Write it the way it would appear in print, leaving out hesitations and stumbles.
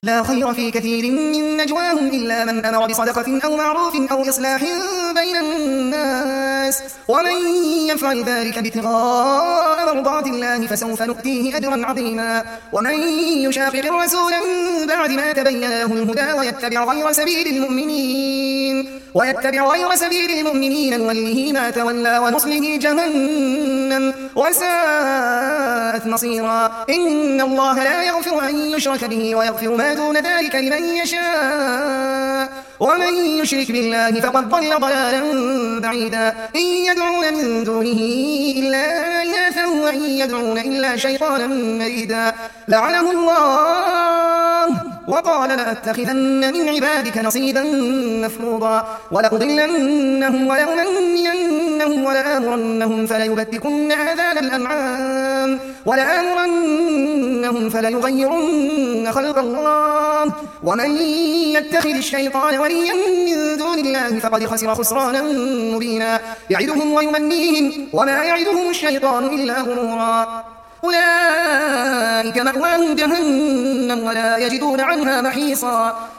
لا خير في كثير من نجواهم إلا من أمر بصدقة أو معروف أو إصلاح بين الناس ومن يفعل ذلك ابتغاء مرضات الله فسوف نؤتيه أجرا عظيما ومن يشاقق الرسول من بعد ما تبين له الهدى ويتبع غير سبيل المؤمنين نوله ما تولى ونصله جهنم وساءت مصيرا إن الله لا يغفر أن يشرك به ويغفر ما دون ذلك لمن يشاء ومن يشرك بالله فقد ضل ضلالا بعيدا إن يدعون من دونه إلا إناثا وإن يدعون إلا شيطانا مريدا لعنه الله وقال لأتخذن من عبادك نصيبا مفروضا ولأضلنهم ولأمنينهم ولآمرنهم فليبتكن آذان الأنعام ولآمرنهم فليغيرن خلق الله ومن يتخذ الشيطان وليا من دون الله فقد خسر خسرانا مبينا يعدهم ويمنيهم وما يعدهم الشيطان إلا غرورا أولئك مأواهم جهنم ولا يجدون عنها محيصا